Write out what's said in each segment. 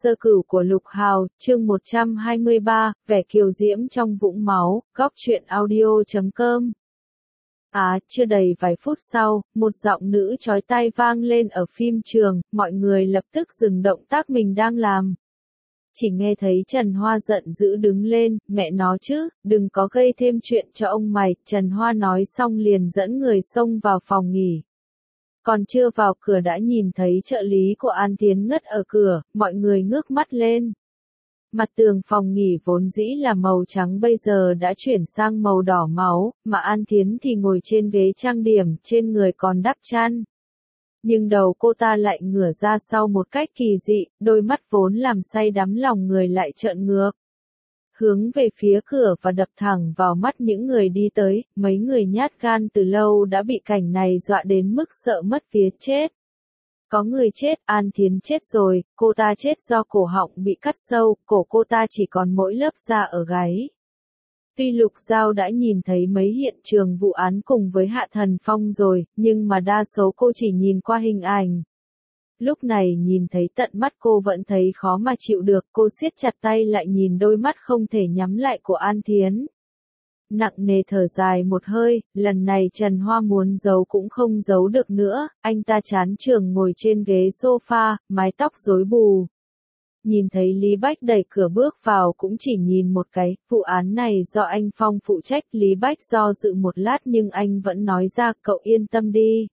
Sơ cửu của Lục Hào, chương 123, vẻ kiều diễm trong vũng máu, góc truyện audio.com. Chưa đầy vài phút sau, một giọng nữ chói tai vang lên ở phim trường, mọi người lập tức dừng động tác mình đang làm. Chỉ nghe thấy Trần Hoa giận dữ đứng lên, mẹ nó chứ, đừng có gây thêm chuyện cho ông mày, Trần Hoa nói xong liền dẫn người xông vào phòng nghỉ. Còn chưa vào cửa đã nhìn thấy trợ lý của An Thiến ngất ở cửa, mọi người ngước mắt lên. Mặt tường phòng nghỉ vốn dĩ là màu trắng bây giờ đã chuyển sang màu đỏ máu, mà An Thiến thì ngồi trên ghế trang điểm, trên người còn đắp chăn. Nhưng đầu cô ta lại ngửa ra sau một cách kỳ dị, đôi mắt vốn làm say đắm lòng người lại trợn ngược. Hướng về phía cửa và đập thẳng vào mắt những người đi tới, mấy người nhát gan từ lâu đã bị cảnh này dọa đến mức sợ mất vía chết. Có người chết, An Thiến chết rồi, cô ta chết do cổ họng bị cắt sâu, cổ cô ta chỉ còn mỗi lớp da ở gáy. Tuy Lục Giao đã nhìn thấy mấy hiện trường vụ án cùng với Hạ Thần Phong rồi, nhưng mà đa số cô chỉ nhìn qua hình ảnh. Lúc này nhìn thấy tận mắt cô vẫn thấy khó mà chịu được, cô siết chặt tay lại nhìn đôi mắt không thể nhắm lại của An Thiến. Nặng nề thở dài một hơi, lần này Trần Hoa muốn giấu cũng không giấu được nữa, anh ta chán chường ngồi trên ghế sofa, mái tóc rối bù. Nhìn thấy Lý Bách đẩy cửa bước vào cũng chỉ nhìn một cái, vụ án này do anh Phong phụ trách, Lý Bách do dự một lát nhưng anh vẫn nói ra, cậu yên tâm đi.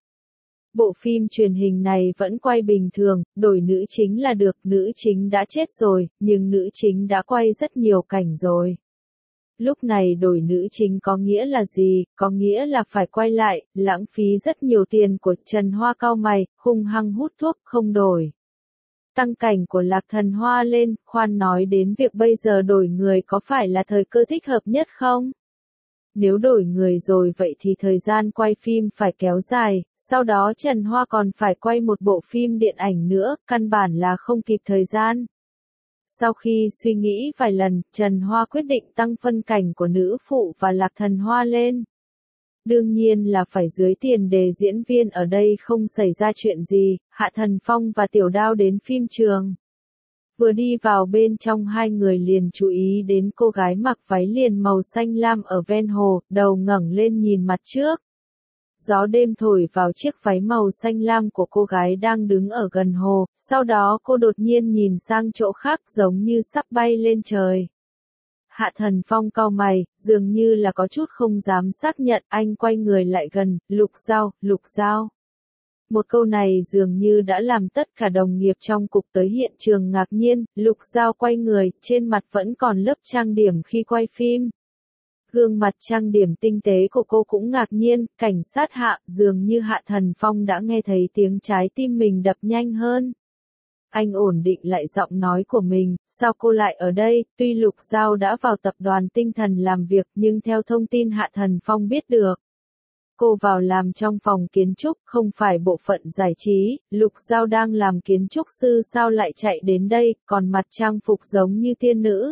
Bộ phim truyền hình này vẫn quay bình thường, đổi nữ chính là được, nữ chính đã chết rồi, nhưng nữ chính đã quay rất nhiều cảnh rồi. Lúc này đổi nữ chính có nghĩa là gì, có nghĩa là phải quay lại, lãng phí rất nhiều tiền của Trần Hoa cau mày, hung hăng hút thuốc, không đổi. Tăng cảnh của Lạc Thần Hoa lên, khoan nói đến việc bây giờ đổi người có phải là thời cơ thích hợp nhất không? Nếu đổi người rồi vậy thì thời gian quay phim phải kéo dài, sau đó Trần Hoa còn phải quay một bộ phim điện ảnh nữa, căn bản là không kịp thời gian. Sau khi suy nghĩ vài lần, Trần Hoa quyết định tăng phân cảnh của nữ phụ và Lạc Thần Hoa lên. Đương nhiên là phải dưới tiền đề diễn viên ở đây không xảy ra chuyện gì, Hạ Thần Phong và Tiểu Đao đến phim trường. Vừa đi vào bên trong hai người liền chú ý đến cô gái mặc váy liền màu xanh lam ở ven hồ, đầu ngẩng lên nhìn mặt trước. Gió đêm thổi vào chiếc váy màu xanh lam của cô gái đang đứng ở gần hồ, sau đó cô đột nhiên nhìn sang chỗ khác giống như sắp bay lên trời. Hạ Thần Phong cau mày, dường như là có chút không dám xác nhận, anh quay người lại gần, Lục Giao. Một câu này dường như đã làm tất cả đồng nghiệp trong cục tới hiện trường ngạc nhiên, Lục Giao quay người, trên mặt vẫn còn lớp trang điểm khi quay phim. Gương mặt trang điểm tinh tế của cô cũng ngạc nhiên, cảnh sát Hạ, dường như Hạ Thần Phong đã nghe thấy tiếng trái tim mình đập nhanh hơn. Anh ổn định lại giọng nói của mình, sao cô lại ở đây, tuy Lục Giao đã vào tập đoàn tinh thần làm việc nhưng theo thông tin Hạ Thần Phong biết được. Cô vào làm trong phòng kiến trúc, không phải bộ phận giải trí, Lục Giao đang làm kiến trúc sư sao lại chạy đến đây, còn mặc trang phục giống như tiên nữ.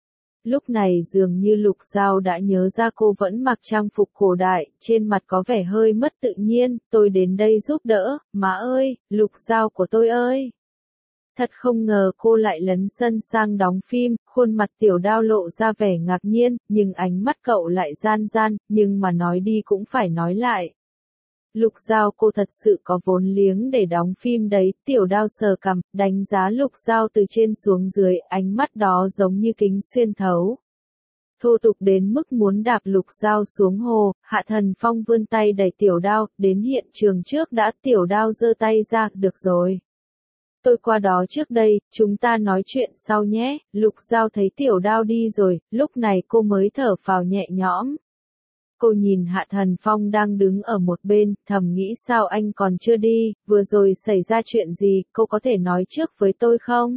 Lúc này dường như Lục Giao đã nhớ ra cô vẫn mặc trang phục cổ đại, trên mặt có vẻ hơi mất tự nhiên, tôi đến đây giúp đỡ, má ơi, Lục Giao của tôi ơi. Thật không ngờ cô lại lấn sân sang đóng phim, khuôn mặt Tiểu Đao lộ ra vẻ ngạc nhiên, nhưng ánh mắt cậu lại gian, nhưng mà nói đi cũng phải nói lại. Lục Giao cô thật sự có vốn liếng để đóng phim đấy, Tiểu Đao sờ cằm, đánh giá Lục Giao từ trên xuống dưới, ánh mắt đó giống như kính xuyên thấu. Thô tục đến mức muốn đạp Lục Giao xuống hồ, Hạ Thần Phong vươn tay đẩy Tiểu Đao, đến hiện trường trước đã, Tiểu Đao giơ tay ra, được rồi. Tôi qua đó trước đây, chúng ta nói chuyện sau nhé, Lục Giao thấy Tiểu Đao đi rồi, lúc này cô mới thở phào nhẹ nhõm. Cô nhìn Hạ Thần Phong đang đứng ở một bên, thầm nghĩ sao anh còn chưa đi, vừa rồi xảy ra chuyện gì, cô có thể nói trước với tôi không?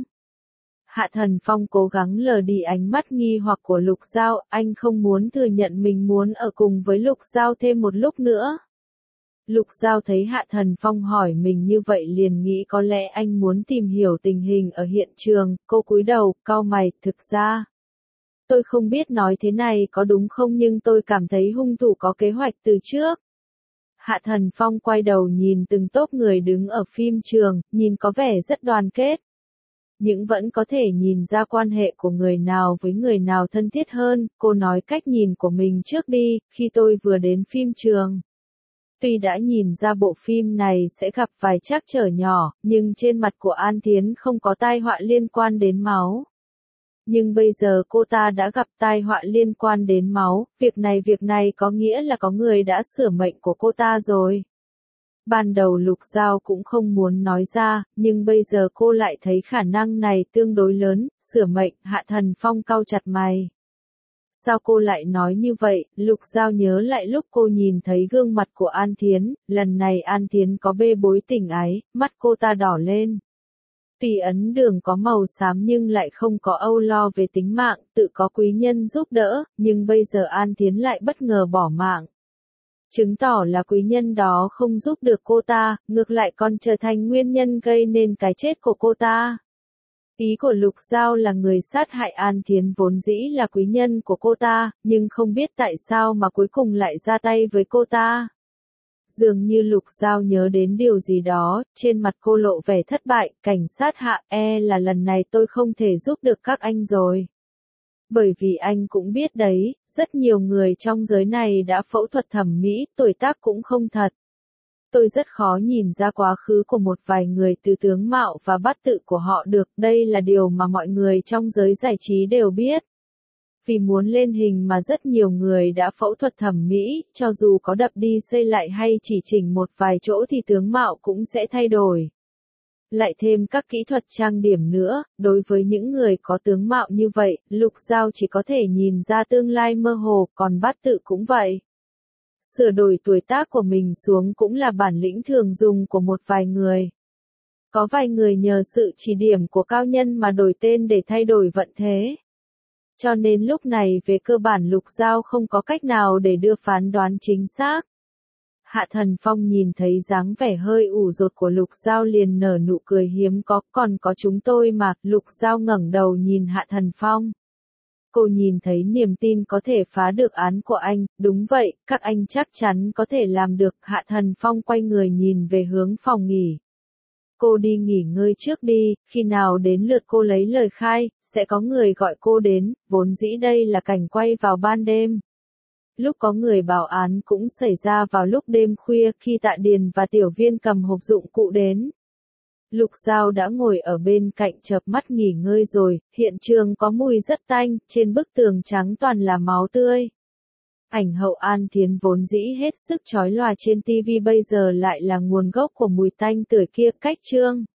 Hạ Thần Phong cố gắng lờ đi ánh mắt nghi hoặc của Lục Giao, anh không muốn thừa nhận mình muốn ở cùng với Lục Giao thêm một lúc nữa. Lục Giao thấy Hạ Thần Phong hỏi mình như vậy liền nghĩ có lẽ anh muốn tìm hiểu tình hình ở hiện trường, cô cúi đầu, cau mày, thực ra. Tôi không biết nói thế này có đúng không nhưng tôi cảm thấy hung thủ có kế hoạch từ trước. Hạ Thần Phong quay đầu nhìn từng tốp người đứng ở phim trường, nhìn có vẻ rất đoàn kết. nhưng vẫn có thể nhìn ra quan hệ của người nào với người nào thân thiết hơn. Cô nói cách nhìn của mình trước đi, khi tôi vừa đến phim trường. Tuy đã nhìn ra bộ phim này sẽ gặp vài trắc trở nhỏ, nhưng trên mặt của An Thiến không có tai họa liên quan đến máu. Nhưng bây giờ cô ta đã gặp tai họa liên quan đến máu, việc này có nghĩa là có người đã sửa mệnh của cô ta rồi. Ban đầu Lục Giao cũng không muốn nói ra, nhưng bây giờ cô lại thấy khả năng này tương đối lớn, sửa mệnh. Hạ Thần Phong cau chặt mày. Sao cô lại nói như vậy? Lục Giao nhớ lại lúc cô nhìn thấy gương mặt của An Thiến, lần này An Thiến có bê bối tình ái, mắt cô ta đỏ lên. Tuy ấn đường có màu xám nhưng lại không có âu lo về tính mạng, tự có quý nhân giúp đỡ, nhưng bây giờ An Thiến lại bất ngờ bỏ mạng. Chứng tỏ là quý nhân đó không giúp được cô ta, ngược lại còn trở thành nguyên nhân gây nên cái chết của cô ta. Ý của Lục Giao là người sát hại An Thiến vốn dĩ là quý nhân của cô ta, nhưng không biết tại sao mà cuối cùng lại ra tay với cô ta. Dường như Lục Giao nhớ đến điều gì đó, trên mặt cô lộ vẻ thất bại. Cảnh sát Hạ, là lần này tôi không thể giúp được các anh rồi. Bởi vì anh cũng biết đấy, rất nhiều người trong giới này đã phẫu thuật thẩm mỹ, tuổi tác cũng không thật. Tôi rất khó nhìn ra quá khứ của một vài người từ tướng mạo và bát tự của họ được, đây là điều mà mọi người trong giới giải trí đều biết. Vì muốn lên hình mà rất nhiều người đã phẫu thuật thẩm mỹ, cho dù có đập đi xây lại hay chỉ chỉnh một vài chỗ thì tướng mạo cũng sẽ thay đổi. Lại thêm các kỹ thuật trang điểm nữa, đối với những người có tướng mạo như vậy, Lục Giao chỉ có thể nhìn ra tương lai mơ hồ, còn bát tự cũng vậy. Sửa đổi tuổi tác của mình xuống cũng là bản lĩnh thường dùng của một vài người. Có vài người nhờ sự chỉ điểm của cao nhân mà đổi tên để thay đổi vận thế. Cho nên lúc này về cơ bản Lục Giao không có cách nào để đưa phán đoán chính xác. Hạ Thần Phong nhìn thấy dáng vẻ hơi ủ rột của Lục Giao liền nở nụ cười hiếm có, còn có chúng tôi mà. Lục Giao ngẩng đầu nhìn Hạ Thần Phong. Cô nhìn thấy niềm tin có thể phá được án của anh, đúng vậy, các anh chắc chắn có thể làm được. Hạ Thần Phong quay người nhìn về hướng phòng nghỉ. Cô đi nghỉ ngơi trước đi, khi nào đến lượt cô lấy lời khai, sẽ có người gọi cô đến, vốn dĩ đây là cảnh quay vào ban đêm. Lúc có người báo án cũng xảy ra vào lúc đêm khuya khi Tạ Điền và Tiểu Viên cầm hộp dụng cụ đến. Lục Giao đã ngồi ở bên cạnh chợp mắt nghỉ ngơi rồi, hiện trường có mùi rất tanh, trên bức tường trắng toàn là máu tươi. Ảnh hậu An Thiến vốn dĩ hết sức chói lòa trên TV bây giờ lại là nguồn gốc của mùi tanh tưởi kia. Cách chương